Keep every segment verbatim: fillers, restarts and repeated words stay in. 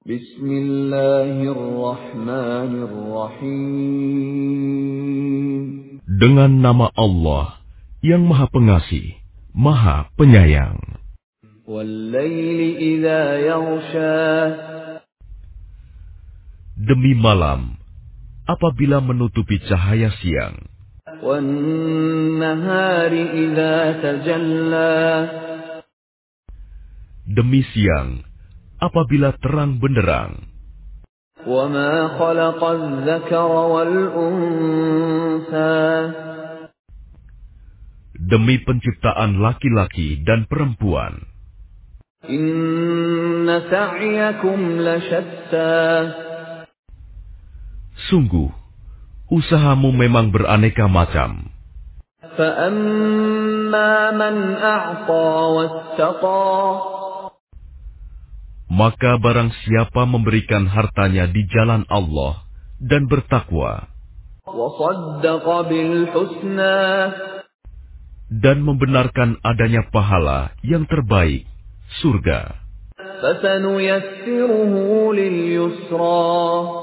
Bismillahirrahmanirrahim. Dengan nama Allah yang Maha Pengasih, Maha Penyayang. Wal-laili idza yaghsha. Demi malam, apabila menutupi cahaya siang. Wan-nahari idza tajalla. Demi siang, apabila terang benderang. وَمَا خَلَقَ الذَّكَرَ وَالْأُنثَى. Demi penciptaan laki-laki dan perempuan. Inna sa'yakum lasyatta. Sungguh, usahamu memang beraneka macam. فَأَمَّا مَنْ أَعْطَى وَاتَّقَى. Maka barang siapa memberikan hartanya di jalan Allah dan bertakwa وَصَدَّقَ بِالْحُسْنَى. dan membenarkan adanya pahala yang terbaik, surga, فَسَنُيَسِّرُهُ لِلْيُسْرَى.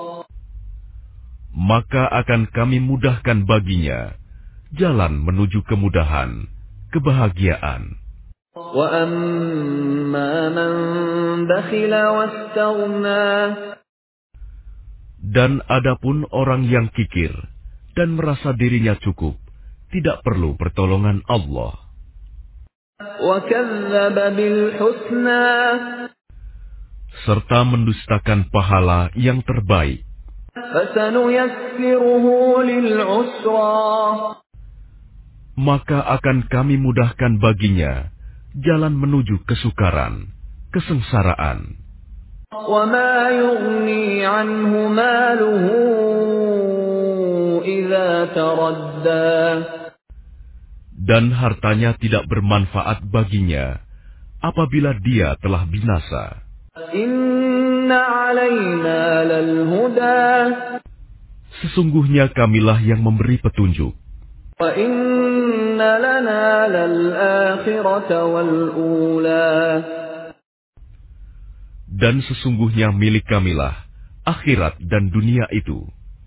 maka akan kami mudahkan baginya jalan menuju kemudahan, kebahagiaan. وَأَمَّا مَنْ بَخِلَ وَاسْتَغْنَى. Dan adapun orang yang kikir dan merasa dirinya cukup, tidak perlu pertolongan Allah. وَكَذَّبَ بِالْحُسْنَى. Serta mendustakan pahala yang terbaik. فَسَنُيَسِّرُهُ لِلْعُسْرَى. Maka akan kami mudahkan baginya jalan menuju kesukaran, kesengsaraan. وَمَا يُغْنِي عَنْهُ مَالُهُ إِذَا تَرَدَّى. Dan hartanya tidak bermanfaat baginya apabila dia telah binasa. Inna alaina lalhuda. Sesungguhnya kamilah yang memberi petunjuk. Wa inna lana lal-akhirata wal-ula. Dan sesungguhnya milik kamilah akhirat dan dunia itu.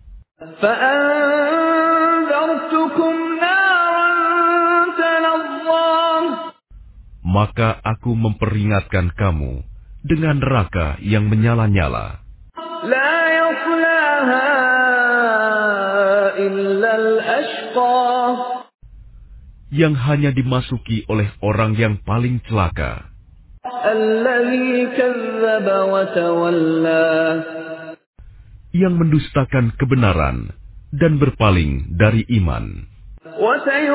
Fa'anzartukum naran talazza. Maka aku memperingatkan kamu dengan neraka yang menyala-nyala. La yaslaha illa al-ashqa. Yang hanya dimasuki oleh orang yang paling celaka. Alladzi kadzdzaba wa tawalla. Yang mendustakan kebenaran dan berpaling dari iman. Wa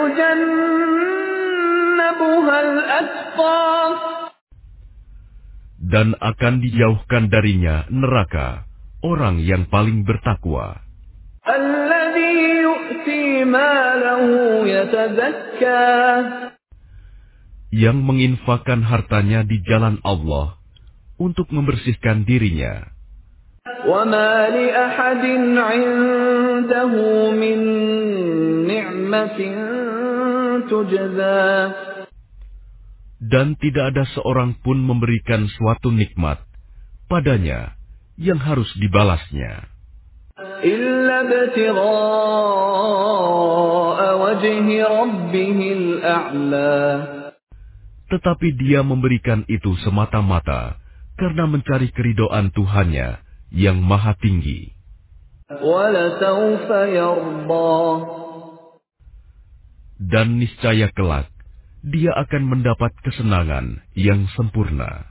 sayujannabuha al-atqa. Dan akan dijauhkan darinya neraka orang yang paling bertakwa. Alladzi yu'ti malahu yatazakka. Yang menginfakkan hartanya di jalan Allah untuk membersihkan dirinya. Wa ma li ahadin 'indahu min ni'matin tujza. Dan tidak ada seorang pun memberikan suatu nikmat padanya yang harus dibalasnya. Illa ibtigha'a wajhi rabbihil a'la. Tetapi dia memberikan itu semata-mata karena mencari keridhaan Tuhannya yang maha tinggi. Walasawfa yarda. Dan niscaya kelak dia akan mendapat kesenangan yang sempurna.